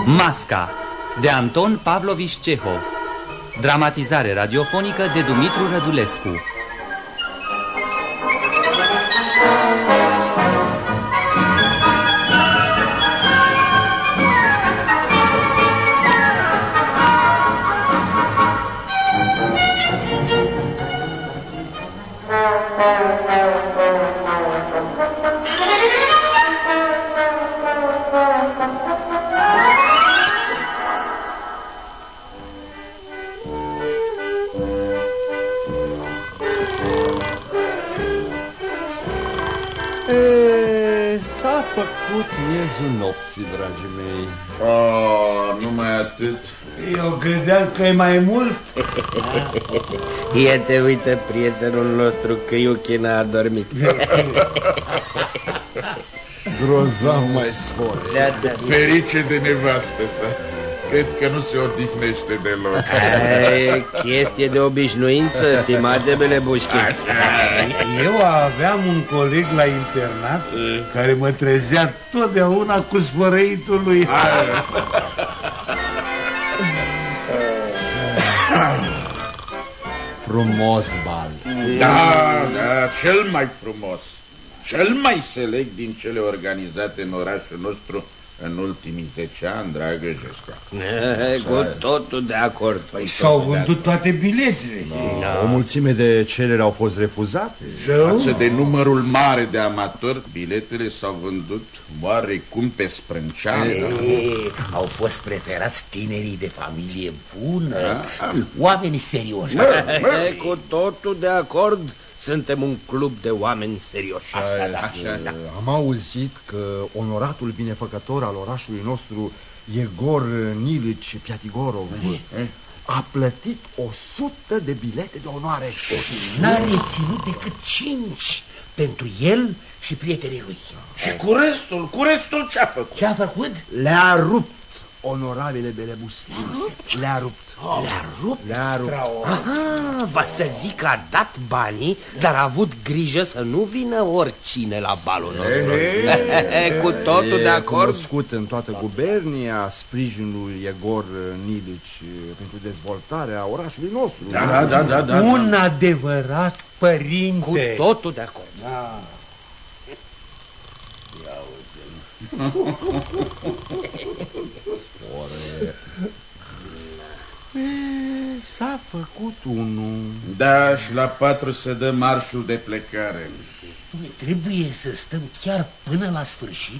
Masca, de Anton Pavlovici Cehov. Dramatizare radiofonică de Dumitru Rădulescu. S-a făcut miezul nopții, dragii mei. Numai atât. Eu credeam că e mai mult. Ia te uită prietenul nostru că Iuchina a dormit. Grozav mai spune. Da. Ferice de nevastă sa. Cred că nu se odihnește deloc. Chestie de obișnuință, stimate belebușchi. Eu aveam un coleg la internat care mă trezea totdeauna cu spărăitul lui. Frumos bal. Da, cel mai frumos, cel mai select din cele organizate în orașul nostru în ultimii 10 ani, dragă Jesca. Cu totul de acord. Păi s-au vândut toate biletele. O mulțime de cereri au fost refuzate. Față de numărul mare de amatori, biletele s-au vândut oarecum pe sprânceană. Au fost preferați tinerii de familie bună, oamenii serioși. Cu totul de acord. Suntem un club de oameni serioși. Așa. Am auzit că onoratul binefăcător al orașului nostru, Egor Nilici Piatigorov, a plătit 100 de bilete de onoare. N-a reținut decât 5 pentru el și prietenii lui. Și cu restul ce-a făcut? Ce-a făcut? Le-a rupt, onorabile belebuși. Le-a rupt. Le-a rupt. Aha, va să zic că a dat banii, dar a avut grijă să nu vină oricine la balul nostru. Cu totul de acord. Cunoscut în toată gubernia sprijinul Egor Nilici pentru dezvoltarea orașului nostru. Da. Un adevărat părinte. Cu totul de acord. S-a făcut unul. Da, și la 4 se dă marșul de plecare. Trebuie să stăm chiar până la sfârșit.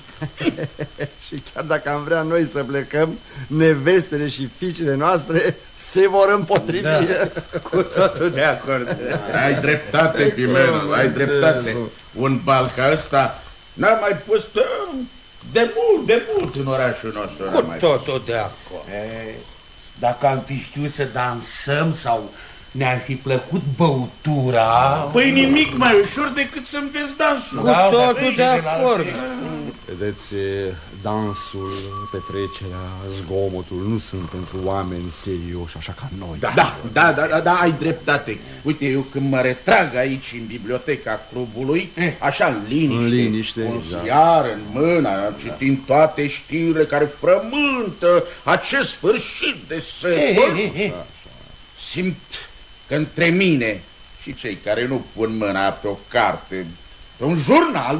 Și chiar dacă am vrea noi să plecăm, nevestele și fiicele noastre se vor împotrivi. Cu totul de acord. Ai dreptate, Pimenu, ai dreptate. Un bal ca ăsta n-a mai fost de mult în orașul nostru. Cu totul de acord. Dacă am fi știut să dansăm sau ne-ar fi plăcut băutura... Păi nimic mai ușor decât să-mi vezi dansul. Cu totul de acord. Vedeți, dansul, petrecerea, zgomotul nu sunt pentru oameni serioși așa ca noi. Da, ai dreptate. Uite, eu când mă retrag aici în biblioteca clubului, așa în liniște, un ziar în mână, citind toate știrile care frământă acest sfârșit de secol, simt că între mine și cei care nu pun mâna pe o carte, pe un jurnal,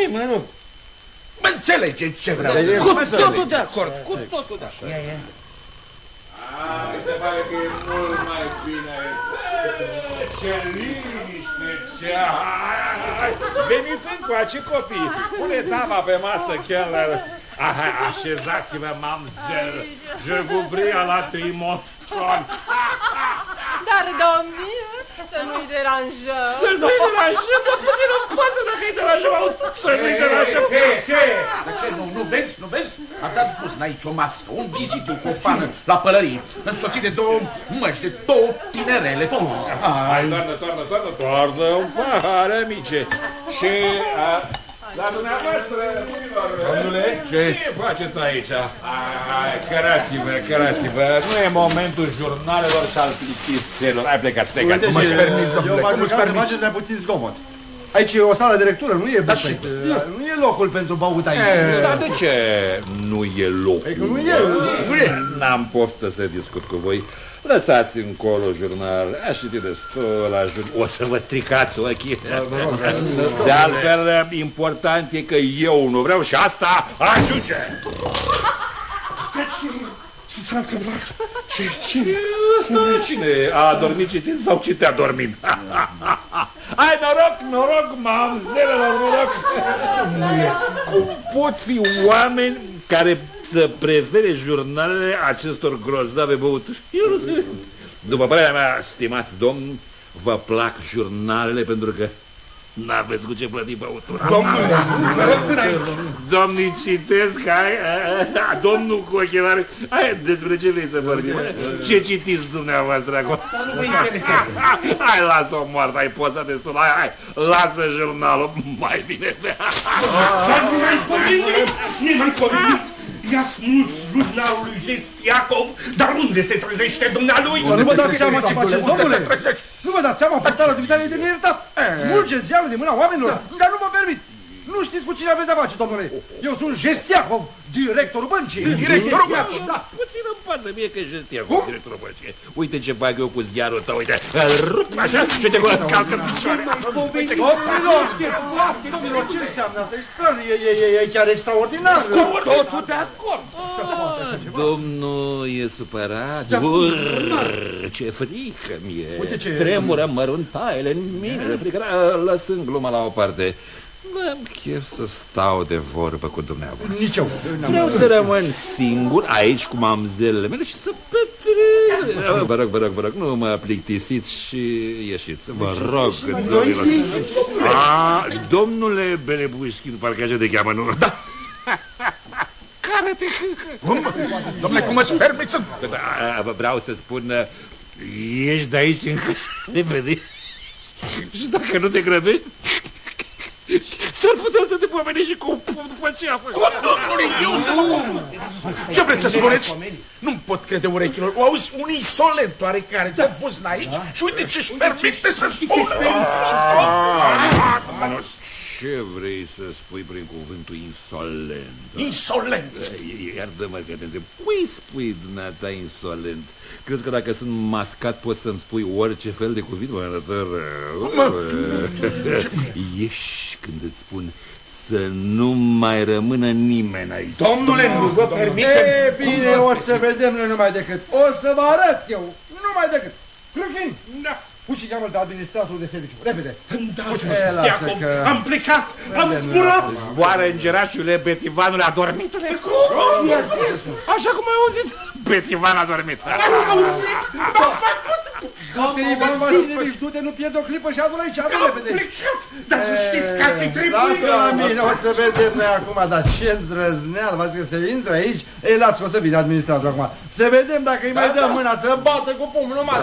mă înțelegeți ce vreau. Cu totul de acord. Cu totul de acord. Mi se pare că e mult mai bine. Ce liniște, ce... Veniți încoace, copii. Pune tava pe masă, Keller. Așezați-vă, mamzel. Je vous prie la trimotron. Dar, domnule, să nu-i deranjăm. Să nu-i deranjăm, dar puțin îmi pasă dacă îi deranjăm, auzi, să nu-i deranjăm. Ce? De ce? Nu vezi? A dat pus aici o mască, un vizitul cu o pană la pălărie, însoțit de 2 măști, de 2 tinerele. Hai, toarnă un pahar, amice. Și... La dumneavoastră, domnule, ce faceți aici? Cărați-vă, nu e momentul jurnalelor și al plictiselor. Hai, plecați. Eu mă permis, domnule. Eu fac să faceți mai puțin zgomot. Aici e o sală de lectură, nu e bufet. Nu e locul pentru băut aici. Dar de ce nu e locul? E că nu e. N-am poftă să discut cu voi. Lăsați încolo jurnal, aș citi destul, o să vă stricați ochii. De altfel, important e că eu nu vreau și asta ajunge. Ce s-a întâmplat? Cine a adormit citind sau ce te-a dormit? Hai, noroc, mamzelelor, noroc! Cum pot fi oameni care să prefere jurnalele acestor grozave băuturi? Eu nu știu. După părerea mea, stimați domni, vă plac jurnalele pentru că n-aveți cu ce plăti băutura. Domnule, mă rog până aici. Domnii citesc, domnul cu ochelari, despre ce vrei să vorbim? Ce citiți dumneavoastră acum? Hai, lasă-o moartă, ai posat destul, hai, lasă jurnalul, mai bine. Nimeni pomenit. I-a smuls jurnalul lui Jestiacov, dar unde se trezește dumnealui? Nu vă dați seama ce faceți, domnule? Nu vă dați seama, portarul dumitare e de neiertat. Smulgeți ziarul de mâna oamenilor, dar nu vă permit. Nu știți cu cine aveți de face, domnule. Eu sunt Jestiacov, directorul băncii. Directorul băncii? Da, puțin îmi pasă mie că Jestiacov, directorul băncii. Uite ce fac eu cu ziarul tău, uite. Îl rup așa și te gură calcă în picioare. Domnilor, ce înseamnă asta? E strân, e chiar extraordinar. Cu totul de acord. Domnul e supărat. Ce frică mi-e. Tremură măruntaiele în mine de frică. Lăsând gluma la o parte. N-am chef să stau de vorbă cu dumneavoastră. Nici eu. Vreau să rămân singur aici cu mamzelele mele și să petrec. Vă rog, nu mă plictisiți și ieșiți. Vă rog. Domnule Belebușkin, parcă așa te cheamă, nu? Da. Care te hâcă? Cum? Domnule, cum îți permiți să... Vreau să spun, ești de aici încă repede. Și dacă nu te grăbești, s-ar putea să te pomenești și cu un pumn după ce a făcut. Domnule, eu să mă... Ce vreți să spuneți? Nu-mi pot crede urechilor. O auzi un insolent oarecare de buzna aici și uite ce-și permite să spună. Ce vrei să spui prin cuvântul insolent? Insolent! Iartă-mă că te întreb. Cui spui dumneata insolent? Crezi că dacă sunt mascat poți să-mi spui orice fel de cuvânt? Mă arătă rău. Ieși când îți spun să nu mai rămână nimeni aici. Domnule, nu vă permitem. E bine, o să vedem noi numai decât. O să vă arăt eu, numai decât. Cruchin! Da. Puși cheamă de administratorul de serviciu. Repede. Stiacov, am plecat, am zburat. Zboară îngerașule, bețivanule adormitule. Cum? Așa cum ai auzit, bețivan adormit. Ați auzit? M-a făcut. Doamne Ivan Vasilevici, du-te, nu pierd o clipă și adu-l aici, adu-l repede. Am plecat, dar să știți că ar fi trebuit. Lasă la mine, o să vedem noi acum, dar ce îndrăzneal, v-ați că se intră aici? Ei, lasă, o să vină administratorul acum. Să vedem dacă îi mai dăm mâna, să bată cu pumnul numai.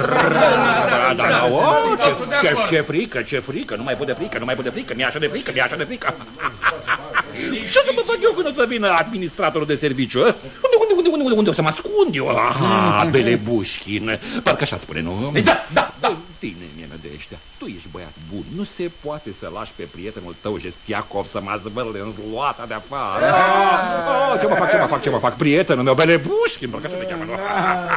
Ce frică, nu mai pot de frică, mi-e așa de frică. Ce să mă fac eu când o să vină administratorul de serviciu? Unde o să mă ascund eu? Belebușkin, parcă așa spune, nu? Da. Tine mi-e nădejdea, tu ești băiat bun, nu se poate să lași pe prietenul tău Jestiacov să mă zvârle în zloata de afară. Ce mă fac, prietenul meu, Belebușkin, parcă așa te cheamă, nu?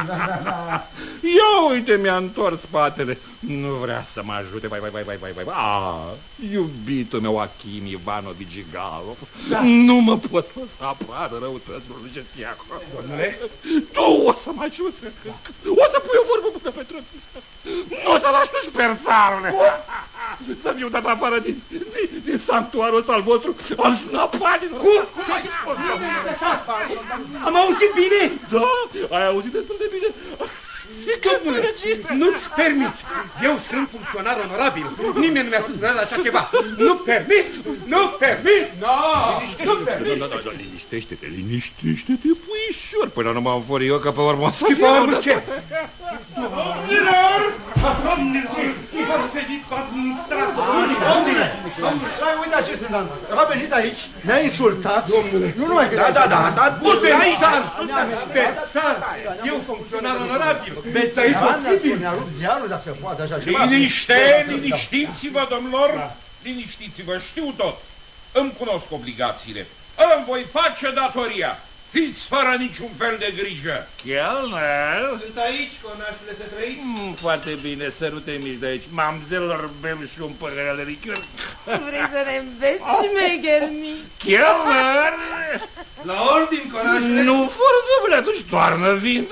Ia uite, mi-a întors spatele. Nu vrea să mă ajute, vai. Iubitul meu, Achim Ivanovici Jigalov, nu mă pot lăsa apară răutăților lui Jestiacov. Tu o să mă ajuți, o să pui o vorbă bună pentru tine. Nu o să lași tu șperțarule. Să fiu dat afară din sanctuarul ăsta al vostru, al șnapanilor. Cum ai spus, domnule? Am auzit bine? Da, ai auzit destul de bine. Domnule, nu-ți permit. Eu sunt funcționar onorabil. Nimeni nu mi-a spus la așa ceva. Nu permit. Nu permit. Liniștește-te, puișor. Până nu mă înfuri eu, că pe urmă o să fiu. Ce? Domnilor! Am sedit cu administratorul. Domnule! Uite ce se întâmplă. A venit aici, ne-a insultat. Domnule! Nu numai că Da, bețar! Eu funcționar onorabil. Bețar, ne-a rupt ziarul, dar se poate așa ceva. Liniștiți-vă, domnilor! liniștiți-vă, știu tot. Îmi cunosc obligațiile. Îmi voi face datoria. Fiți fără niciun fel de grijă. Chelner? Sunt aici, conașule, să trăiți. Foarte bine, sărute mici de aici. Mamzelor, bem și un păhăr de lichior. Vrei să ne înveți, șmecher mic? Chelner! La ordin, conașule. Nu, fără de atunci toarnă vintă.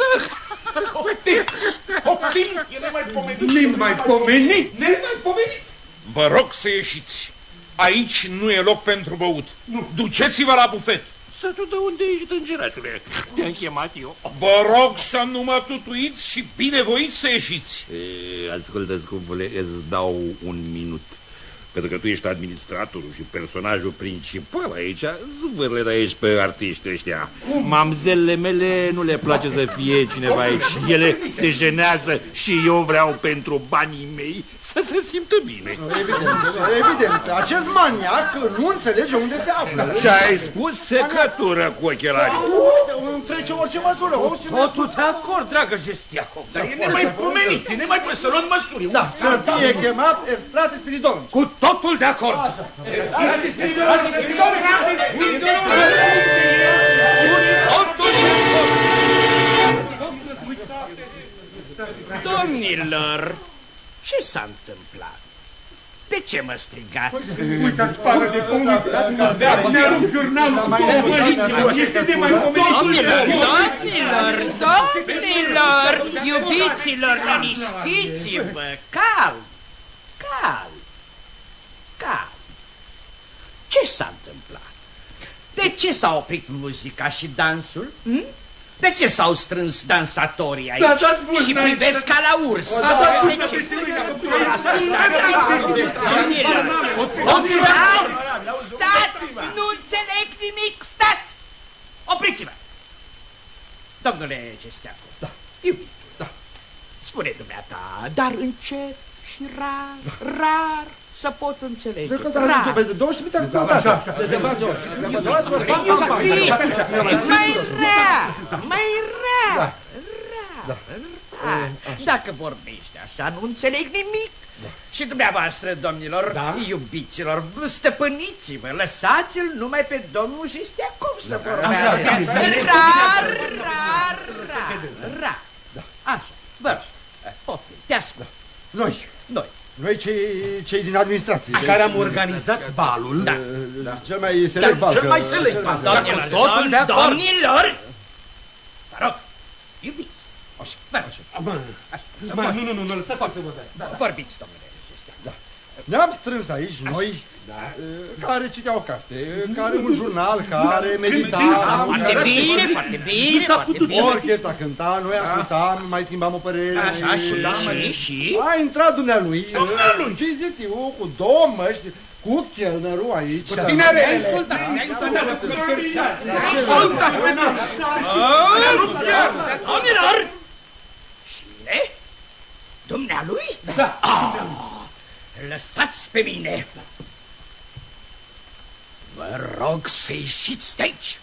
Poftim, e nemaipomenit. Nemaipomenit. Vă rog să ieșiți. Aici nu e loc pentru băut. Duceți-vă la bufet. Să tu de unde ești, îngerașule? Te-am chemat eu. Vă rog să nu mă tutuiți și binevoiți să ieșiți. Ascultă, scumpule, îți dau un minut. Pentru că tu ești administratorul și personajul principal aici, zvârle de aici pe artiști ăștia. Mamzelele mele nu le place să fie cineva aici. Ele se jenează și eu vreau pentru banii mei să se simtă bine. Evident, acest maniac nu înțelege unde se află. Și ai spus secătură cu ochelarii. Trece orice măsură. Totul de acord, dragă Jestiacov. Dar e nemaipomenit, e nemaipomenit să luăm măsuri. Da, să fie chemat Erstrate Spiridon. Cu totul de acord. Erstrate Spiridon, Spiridon, Domnilor, ce s-a întâmplat? De ce mă strigați? Uitați, pară de comunitate. Ne-a rupt jurnalul. Este nemaipomenit. Domnilor, iubiților, liniștiți-vă, calm. Ce s-a întâmplat? De ce s-a oprit muzica și dansul? De ce s-au strâns dansatorii aici și privesc ca la urs? Stați! Nu înțeleg nimic! Stați! Opriți-vă! Domnule Jestiacov, iubitul, spune dumneata, dar încet și rar să pot înțelege. Mai rar. Dacă vorbește așa, nu înțeleg nimic. Și dumneavoastră, domnilor, iubiților, stăpâniți-vă, lăsați-l numai pe domnul Jestiacov să vorbească. Rar. Așa, vă rog, poftim, te ascult. Noi cei din administrație. Care am organizat balul. Cel mai select bal. Cel mai select bal. Domnilor, vă rog, iubiți. Nu, lăsați foarte vorbească. Vorbiți, domnule. Ne-am strâns aici noi, care citeau carte, care un jurnal, care medita. Foarte bine. Orchestra cânta, noi ascultam, mai schimbam o părere. Așa, și? A intrat dumnealui, vizitiu cu două măști, cu chelnerul aici. Domnilor! Cine? Dumnealui? Da. Lăsați pe mine! Vă rog să ieșiți de aici!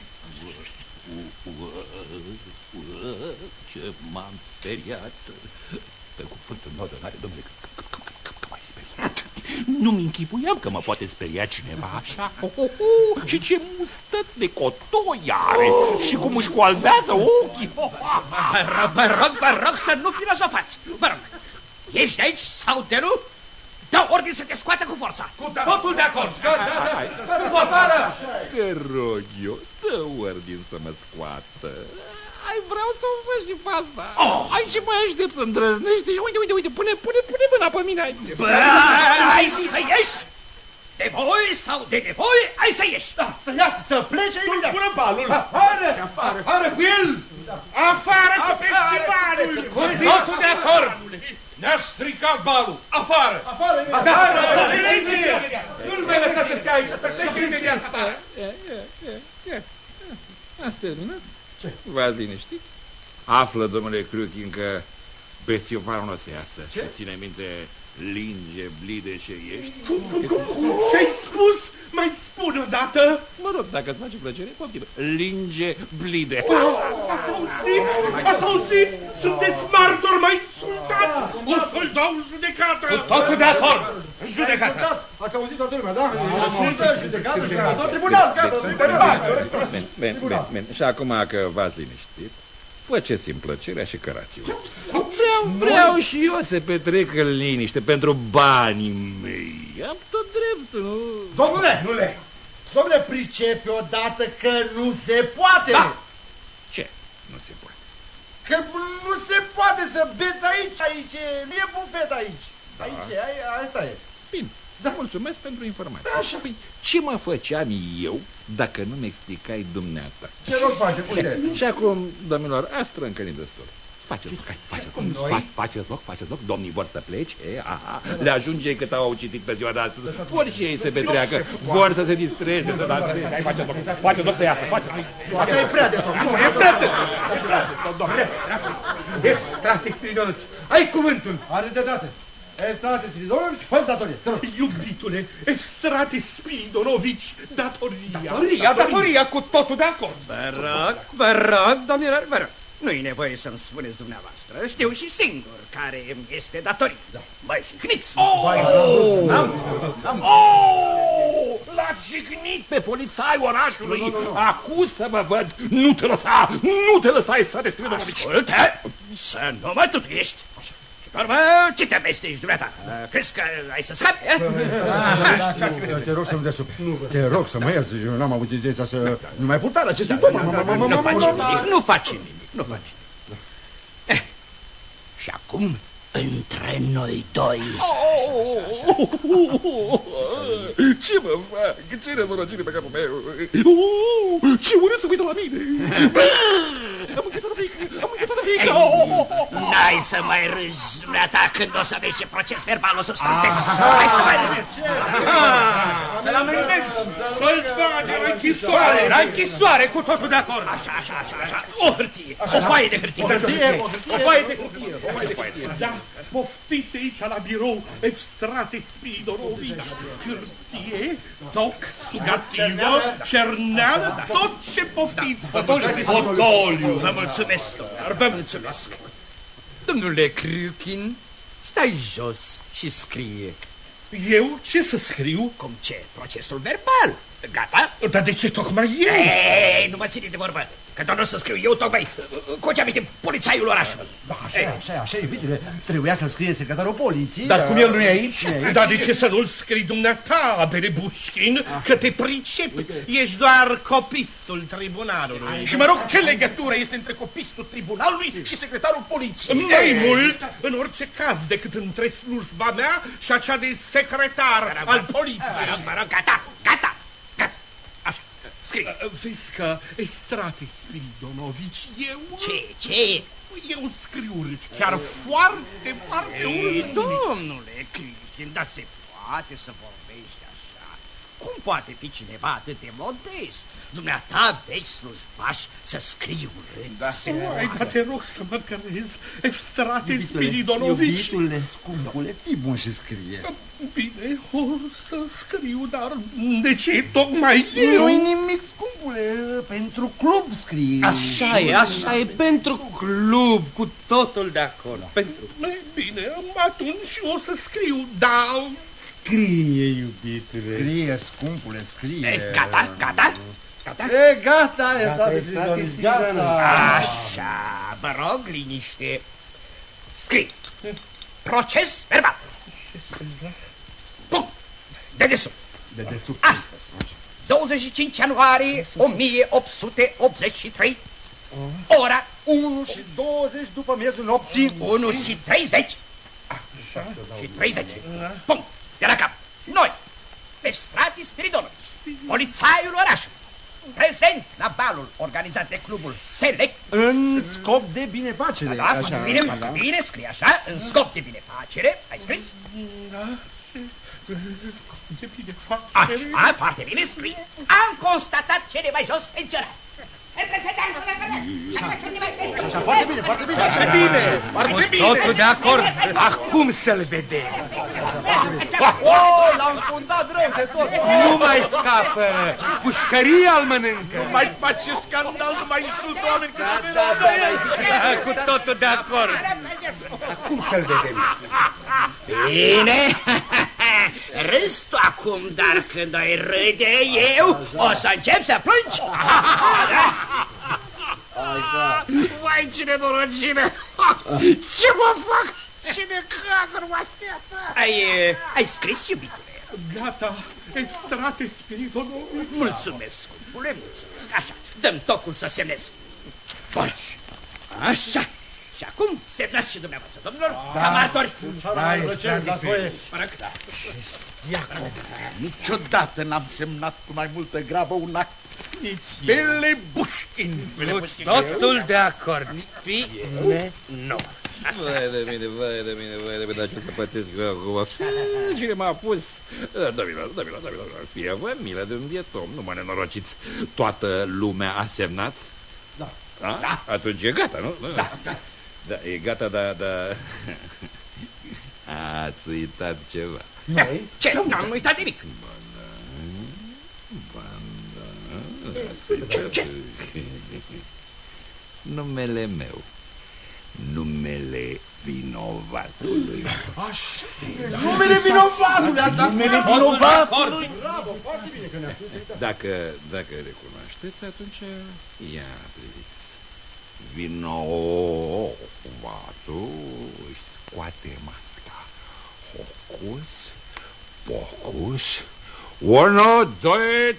Ce m-am speriat! Pe cuvântul meu de onoare, domnule, că m-ai speriat! Nu-mi închipuiam că mă poate speria cineva așa. Și ce mustăți de cotoi are! Și cum își coalbează ochii! Vă rog să nu filozofați! Vă rog! Ești de aici sau de nu? Dau ordin să te scoată cu forța! Cu totul de acord! Da! Te rog eu, dă ordin să mă scoată! Ai, vreau să o faci și pe asta! Ai, ce mai aștept să îndrăznești? Și uite, pune mâna pe mine! Bă, ai să ieși! De voi sau de nevoie, ai să ieși! Da, să iasă, să plece imediat! Pune balul! Afară cu el! Afară cu principalul! Cu totul de acord! Ne-a stricat balul! Afară! Nu-l mai lăsa să stea aici, să plece imediat! Ați terminat? Ce? V-ați liniștit? Află, domnule Cruchin, că bețiovarul nu o să iasă. Ce? Ține minte, linge, blide ce ești. Ce-ai spus? Mai spune odată! Mă rog, dacă îți face plăcere, poftim. Linge, blide. Ați auzit? Sunteți martori, m-ai insultat! O să-l dau în judecată! Cu totul de acord! În judecată! Ați auzit toată lumea, da? Sfântă, judecată, judecător, tribunal, gata, Bine. Și acum că v-ați liniștit, faceți-mi plăcerea și cărați-vă. Vreau și eu să petrec în liniște pentru banii mei. Am tot dreptul, nu? Domnule, pricepi odată că nu se poate. Da. Ce nu se poate? Că nu se poate să beți aici, nu e bufet aici. Da. Aici, asta e. Bine, mulțumesc pentru informație. Așa, păi, ce mă făceam eu dacă nu-mi explicai dumneata? Ce rog face, uite. Și acum, domnilor, a strâncănit destul. Faceți loc, domnii vor să plece, le ajunge cât au citit pe ziua de astăzi, vor și ei să petreacă, vor să se distreze, să danseze. Faceți loc să iasă, faceți. Asta e prea de tot, nu, e prea de tot, domnule. Estrate Spiridonovici, ai cuvântul. Are de date. Estrate Spiridonovici, fă-ți datorie. Iubitule, Estrate Spiridonovici, datoria cu totul de acord. Vă rog, domnilor, vă rog. Nu-i nevoie să-mi spuneți dumneavoastră, știu și singur care este datoria. Băi, jigniți! L-ați jignit pe polițaiul orașului! Acuz să vă văd! Nu te lăsa, Estrate Spiridonovici! Ascultă, să nu mă tutuiești! Și pe urmă, ce te amestești dumneata? Crezi că ai să scapi? Te rog să-mi dea sub. Te rog să mă ierți, eu n-am avut ideea să nu mai purtare acestui tom. Nu faci nimic. Și acum, între noi doi. Ce mă fac? Ce nenorocire pe capul meu? Ce urât să uită la mine! Am înghețat de frică! N-ai să mai râzi, dumneata, când o să vezi ce proces verbal o să strântezi. Hai să mai râzi! Să-l amendezi! Să-l bage la închisoare! Cu totul de acord! Așa. O hârtie, o foaie de hârtie. O foaie de hârtie. Da, poftiți aici la birou, Estrate Spiridonovici. Hârtie, toc, sugativă, cerneală, tot ce poftiți. Fotoliu. Vă mulțumesc, domnilor, vă mulțumesc. Domnule Kriukin, stai jos și scrie. Eu ce să scriu? Cum ce? Procesul verbal. Gata? Dar de ce tocmai eu? Ei, nu mă ține de vorbă. Că doar o să scriu eu tocmai cu ce aminte polițaiul orașului. Da, așa, iubitule, trebuia să-l scrie secretarul poliției. Dar cum el nu e aici? Dar de ce să nu-l scrii dumneata, Berebușkin, că te pricepi? Ești doar copistul tribunalului. Și mă rog, ce legătură este între copistul tribunalului și secretarul poliției? Mai mult, în orice caz, decât între slujba mea și acea de secretar al poliției. Mă rog, gata. Așa, scrie. Vezi că Estrate Spiridonovici, eu... Ce? Eu scriu urât, chiar foarte urât. Domnule Kriukin, dar se poate să vorbești așa? Cum poate fi cineva atât de modest? Dumneata vechi slujbaș să scrii urât? Dar te rog să mă cărezi, Estrate Spiridonovici. Iubitule, scumpule, fii bun și scrie. Bine, o să scriu, dar de ce tocmai eu? Nu-i nimic, scumpule, pentru club scrii. Așa e, pentru club, cu totul de acord. Bine, atunci o să scriu, dar... Scrie, iubitule. Scrie, scumpule, scrie. Gata? Gata, Așa, vă rog, liniște. Scrie. Proces verbal. Punct. Dedesubt. Astăzi, 25 ianuarie 1883, ora 1 și 20 după miezul nopții. 1 și 30. Și 30. Punct. De la cap. Noi, Estrate Spiridonovici, polițaiul orașului, prezent la balul organizat de clubul Select. În scop de binefacere. Da, bine, scrie așa, în scop de binefacere. Ai scris? Da, de binefacere. Așa, foarte bine scrie. Am constatat cele mai jos menționate. Așa, foarte bine. Totul de acord. Acum să-l vedem. L-am fundat rău de tot. Nu mai scapă. Pușcăria îl mănâncă. Nu mai face scandal, nu mai insultă oameni. Cu totul de acord. Acum să-l vedem. Bine. Râzi tu acum, dar când ai râde eu, o să încep să plângi. Vai, ce nenorocire! Ce mă fac? Ce necazuri mă așteaptă! Ai scris, iubitule? Gata, Estrate Spiridonovici. Mulțumesc, scumpule, mulțumesc. Așa, dăm tocul să semnez. Bun, așa. Și acum semnați și dumneavoastră, domnilor, ca martori. Niciodată n-am semnat cu mai multă grabă un act. Belebușkin. Totul de acord. Nu. Vai de mine, dar ce să pățesc eu acum? Cine m-a pus? Domnilor, fie-vă milă de un biet om, nu mă nenorociți. Toată lumea a semnat? Da. Atunci e gata, nu? Da, e gata, dar... Ați uitat ceva. Noi? Ce? N-am uitat nimic. Ce? Numele meu. Numele vinovatului. Așa. Numele vinovatului. Numele vinovatului. Bravo, foarte bine că ne-ați uitat. Dacă recunoașteți, atunci ia priviți. Vinovatul își scoate masca. Hocus, pocus, 1, 2...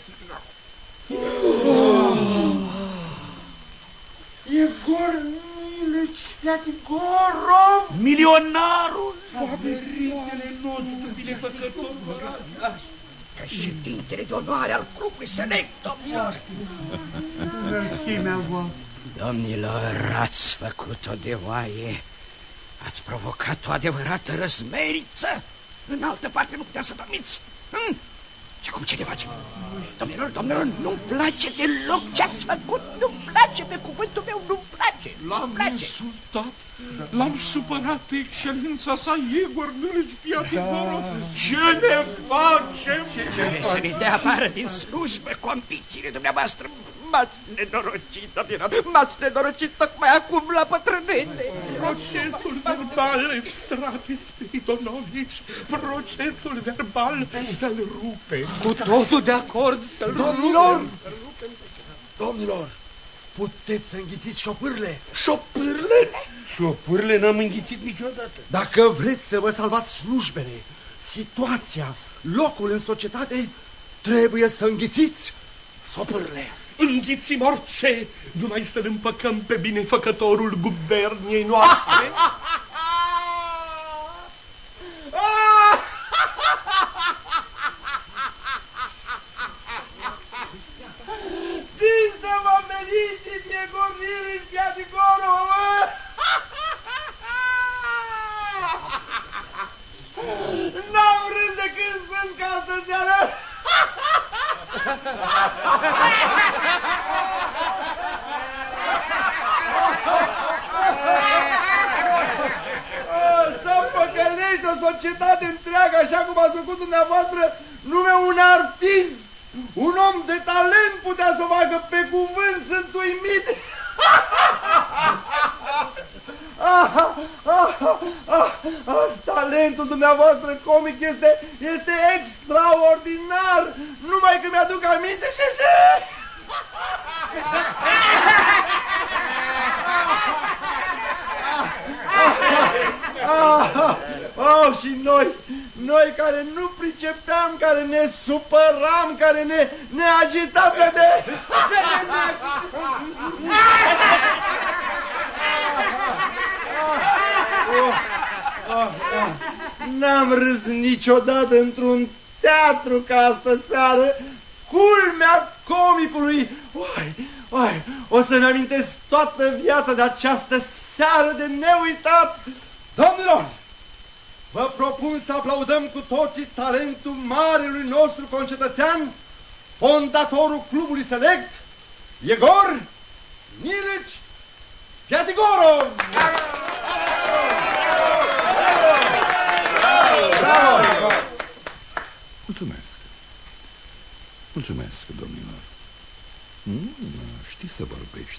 Egor Nilici Piatigorov, milionarul, părintele nostru binefăcător. Președintele de onoare al clubului select, domnilor. Înălțimea voastră. Domnilor, ați făcut-o de oaie. Ați provocat o adevărată răzmeriță. În altă parte nu putea să dormiți. Și acum ce ne facem? Domnilor, nu-mi place deloc ce ați făcut. Nu-mi place, pe cuvântul meu, nu-mi place. L-am insultat, l-am supărat pe excelența sa Egor Nilici Piatigorov. Ce ne facem? Trebuie să ne dea afară din slujbă condițiile dumneavoastră. M-ați nenorocit, domnilor, m-ați nenorocit tocmai acum la pătrânețe. Procesul verbal, Estrate Spiridonovici, procesul verbal să-l rupe. Cu totul de acord să-l rupe. Domnilor, puteți să înghițiți șopârle. Șopârle? Șopârle n-am înghițit niciodată. Dacă vreți să vă salvați slujbele, situația, locul în societate, trebuie să înghițiți șopârle. Înghițim orice, numai să-l împăcăm pe binefăcătorul guverniei noastre. țin să vă felicit, Egor Nilici Piatigorov! N-am râs de când sunt ca astă seară! Să păcălești o societate întreagă așa cum ați făcut dumneavoastră, nume un artist, un om de talent putea să o facă, pe cuvânt sunt uimit. Talentul dumneavoastră comic este extraordinar, numai că mi-aduc aminte și așa. Și noi care nu pricepeam, care ne supăram, care ne agitam de... N-am râs niciodată într-un teatru ca astă seară, culmea comicului. O să-mi amintesc toată viața de această seară de neuitat. Domnilor, vă propun să aplaudăm cu toții talentul marelui nostru concetățean, fondatorul clubului select, Egor Nilici Piatigorov! Mulțumesc, domnilor. Știi să vorbești.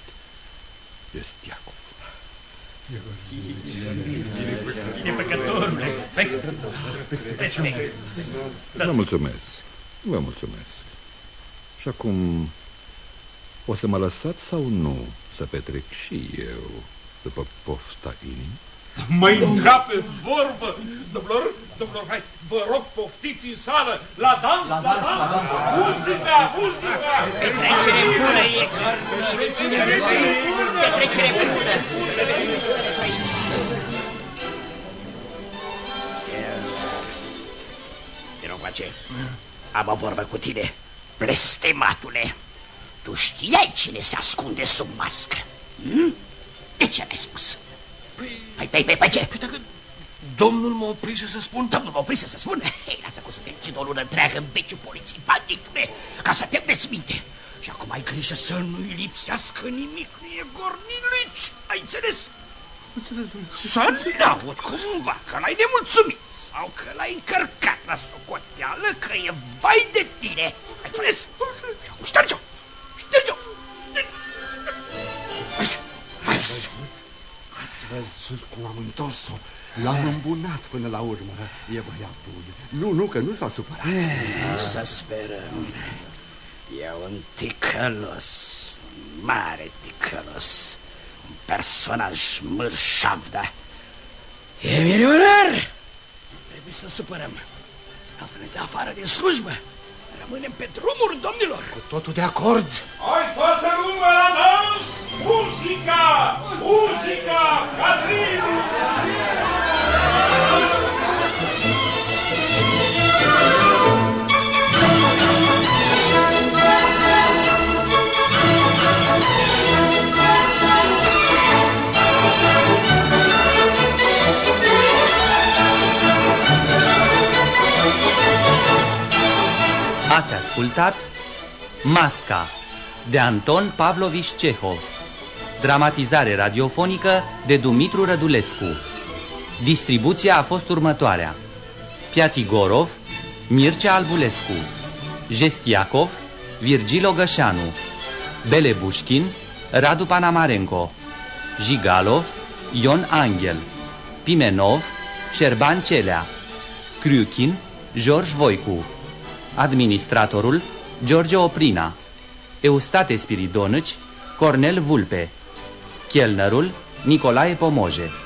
Estiacov. Binefăcătorul, respect. Vă mulțumesc. Vă mulțumesc. Și acum, o să mă lăsați sau nu să petrec și eu după pofta inimii? Mai încape vorbă! Domnilor, hai, vă rog, poftiți în sală! La dans, la dans! Muzica, muzica! Petrecere bună e! Petrecere bună! Vino încoace. Am o vorbă cu tine, blestematule. Tu știai cine se ascunde sub mască? De ce n-ai spus? Păi ce? Păi dacă domnul mă oprise să spun... Domnul mă oprise să spun? Hei, lasă cum să te închid o lună întreagă în beciul poliției, banditule, ca să te meți minte. Și acum ai grijă să nu-i lipsească nimic, nu e gornilici, ai înțeles? Să n-aud cumva că l-ai nemulțumit sau că l-ai încărcat la socoteală că e vai de tine, ai înțeles? Și acum șterge-o, șterge-o! Ați văzut cum am întors-o? L-am îmbunat până la urmă. E băiat bun. Nu, că nu s-a supărat. Să sperăm. E un ticălos, un mare ticălos, un personaj mărșav, da? E milionar! Trebuie să-l supărăm. Altfel ne dă afară din slujbă. Rămânem pe drumuri, domnilor. Cu totul de acord. Hai toată lumea la dans! Muzica! Muzica! Cadrin! Ați ascultat Masca de Anton Pavlovici Cehov, dramatizare radiofonică de Dumitru Rădulescu. Distribuția a fost următoarea: Piatigorov, Mircea Albulescu, Jestiacov, Virgil Ogășanu, Belebușkin, Radu Panamarenko, Jigalov, Ion Angel, Pimenov, Șerban Celea, Criuchin, George Voicu, administratorul George Oprina, Eustate Spiridonici, Cornel Vulpe, chelnerul Nicolae Pomoje.